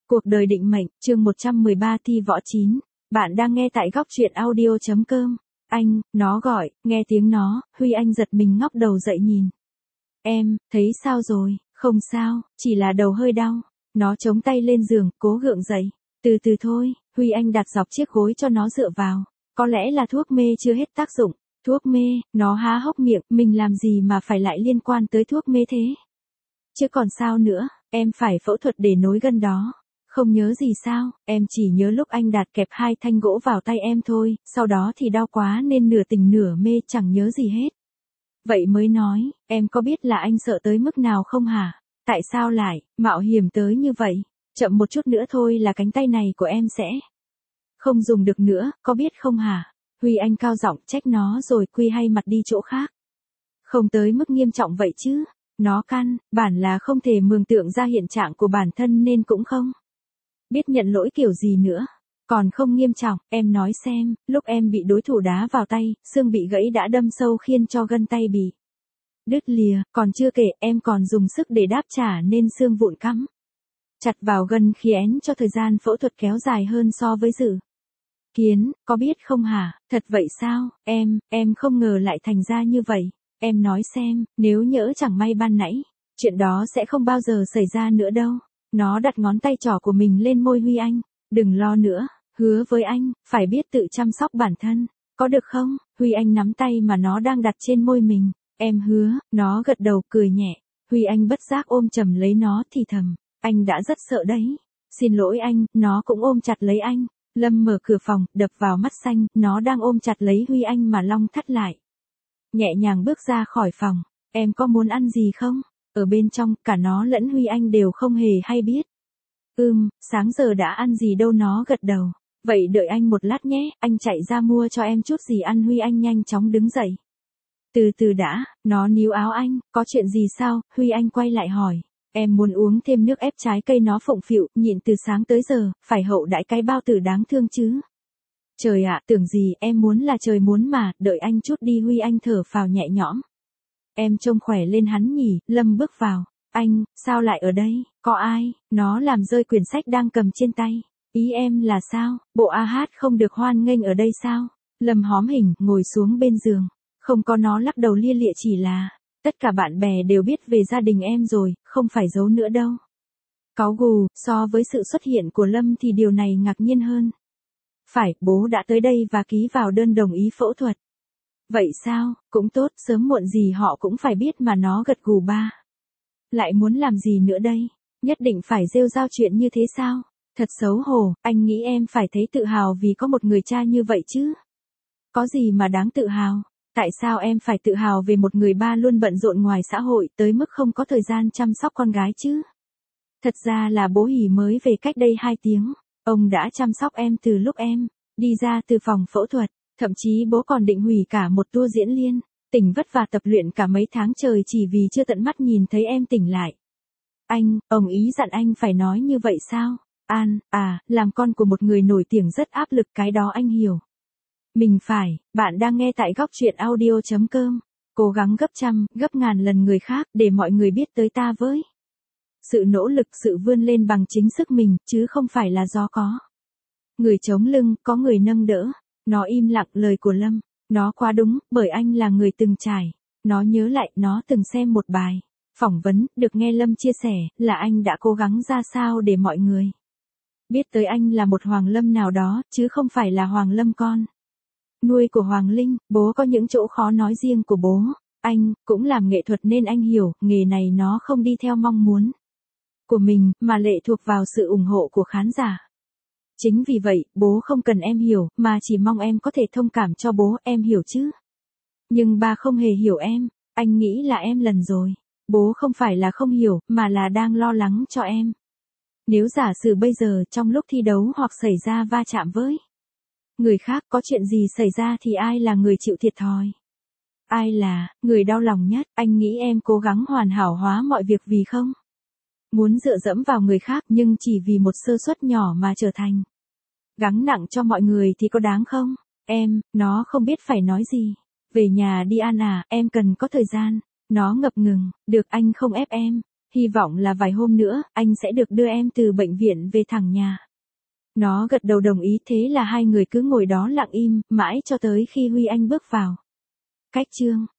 Cuộc đời định mệnh, chương 113 thi võ 9. Bạn đang nghe tại góc truyện audio.com. Anh, nó gọi, nghe tiếng nó, Huy Anh giật mình ngóc đầu dậy nhìn. Em, thấy sao rồi? Không sao, chỉ là đầu hơi đau. Nó chống tay lên giường, cố gượng dậy. Từ từ thôi, Huy Anh đặt dọc chiếc gối cho nó dựa vào. Có lẽ là thuốc mê chưa hết tác dụng. Thuốc mê, nó há hốc miệng, mình làm gì mà phải lại liên quan tới thuốc mê thế? Chứ còn sao nữa, em phải phẫu thuật để nối gân đó. Không nhớ gì sao, em chỉ nhớ lúc anh Đạt kẹp 2 thanh gỗ vào tay em thôi, sau đó thì đau quá nên nửa tỉnh nửa mê chẳng nhớ gì hết. Vậy mới nói, em có biết là anh sợ tới mức nào không hả? Tại sao lại, mạo hiểm tới như vậy? Chậm một chút nữa thôi là cánh tay này của em sẽ không dùng được nữa, có biết không hả? Huy Anh cao giọng trách nó rồi quy hay mặt đi chỗ khác. Không tới mức nghiêm trọng vậy chứ. Nó căn bản là không thể mường tượng ra hiện trạng của bản thân nên cũng không biết nhận lỗi kiểu gì nữa. Còn không nghiêm trọng, em nói xem, lúc em bị đối thủ đá vào tay, xương bị gãy đã đâm sâu khiến cho gân tay bị đứt lìa, còn chưa kể em còn dùng sức để đáp trả nên xương vụn cắm chặt vào gân khiến cho thời gian phẫu thuật kéo dài hơn so với dự kiến, có biết không hả? Thật vậy sao? Em không ngờ lại thành ra như vậy. Em nói xem, nếu nhỡ chẳng may ban nãy, chuyện đó sẽ không bao giờ xảy ra nữa đâu. Nó đặt ngón tay trỏ của mình lên môi Huy Anh. Đừng lo nữa, hứa với anh, phải biết tự chăm sóc bản thân. Có được không? Huy Anh nắm tay mà nó đang đặt trên môi mình. Em hứa, nó gật đầu cười nhẹ. Huy Anh bất giác ôm chầm lấy nó thì thầm. Anh đã rất sợ đấy. Xin lỗi anh, nó cũng ôm chặt lấy anh. Lâm mở cửa phòng, đập vào mắt xanh, nó đang ôm chặt lấy Huy Anh mà long thắt lại. Nhẹ nhàng bước ra khỏi phòng, em có muốn ăn gì không? Ở bên trong, cả nó lẫn Huy Anh đều không hề hay biết. Sáng giờ đã ăn gì đâu, nó gật đầu. Vậy đợi anh một lát nhé, anh chạy ra mua cho em chút gì ăn. Huy Anh nhanh chóng đứng dậy. Từ từ đã, nó níu áo anh, có chuyện gì sao? Huy Anh quay lại hỏi. Em muốn uống thêm nước ép trái cây. Nó phụng phịu, nhịn từ sáng tới giờ, phải hậu đãi cái bao tử đáng thương chứ. Trời ạ, tưởng gì, em muốn là trời muốn mà, đợi anh chút đi. Huy Anh thở phào nhẹ nhõm. Em trông khỏe lên hắn nhỉ. Lâm bước vào. Anh, sao lại ở đây, có ai? Nó làm rơi quyển sách đang cầm trên tay. Ý em là sao, bộ AH không được hoan nghênh ở đây sao? Lâm hóm hình, ngồi xuống bên giường. Không có, nó lắc đầu lia lịa, chỉ là tất cả bạn bè đều biết về gia đình em rồi, không phải giấu nữa đâu. Cáu gù, so với sự xuất hiện của Lâm thì điều này ngạc nhiên hơn. Phải, bố đã tới đây và ký vào đơn đồng ý phẫu thuật. Vậy sao, cũng tốt, sớm muộn gì họ cũng phải biết mà. Nó gật gù. Ba lại muốn làm gì nữa đây? Nhất định phải rêu rao chuyện như thế sao? Thật xấu hổ, anh nghĩ em phải thấy tự hào vì có một người cha như vậy chứ. Có gì mà đáng tự hào? Tại sao em phải tự hào về một người ba luôn bận rộn ngoài xã hội tới mức không có thời gian chăm sóc con gái chứ? Thật ra là bố Hỷ mới về cách đây 2 tiếng. Ông đã chăm sóc em từ lúc em đi ra từ phòng phẫu thuật. Thậm chí bố còn định hủy cả một tour diễn liên. Tỉnh vất vả tập luyện cả mấy tháng trời chỉ vì chưa tận mắt nhìn thấy em tỉnh lại. Ông ý dặn anh phải nói như vậy sao? Làm con của một người nổi tiếng rất áp lực, cái đó anh hiểu. Mình phải, bạn đang nghe tại góc truyện audio.com. Cố gắng gấp trăm, gấp ngàn lần người khác để mọi người biết tới ta với sự nỗ lực, sự vươn lên bằng chính sức mình, chứ không phải là do có người chống lưng, có người nâng đỡ. Nó im lặng lời của Lâm. Nó quá đúng, bởi anh là người từng trải. Nó nhớ lại, nó từng xem một bài phỏng vấn, được nghe Lâm chia sẻ, là anh đã cố gắng ra sao để mọi người biết tới anh là một Hoàng Lâm nào đó, chứ không phải là Hoàng Lâm con nuôi của Hoàng Linh. Bố có những chỗ khó nói riêng của bố. Anh cũng làm nghệ thuật nên anh hiểu, nghề này nó không đi theo mong muốn của mình, mà lệ thuộc vào sự ủng hộ của khán giả. Chính vì vậy, bố không cần em hiểu, mà chỉ mong em có thể thông cảm cho bố, em hiểu chứ? Nhưng ba không hề hiểu em, anh nghĩ là em lần rồi. Bố không phải là không hiểu, mà là đang lo lắng cho em. Nếu giả sử bây giờ trong lúc thi đấu hoặc xảy ra va chạm với người khác, có chuyện gì xảy ra thì ai là người chịu thiệt thòi? Ai là người đau lòng nhất? Anh nghĩ em cố gắng hoàn hảo hóa mọi việc vì không muốn dựa dẫm vào người khác, nhưng chỉ vì một sơ suất nhỏ mà trở thành gánh nặng cho mọi người thì có đáng không? Nó không biết phải nói gì. Về nhà đi An à, em cần có thời gian. Nó ngập ngừng, được, anh không ép em. hy vọng là vài hôm nữa, anh sẽ được đưa em từ bệnh viện về thẳng nhà. Nó gật đầu đồng ý, thế là hai người cứ ngồi đó lặng im, mãi cho tới khi Huy Anh bước vào. Cách chương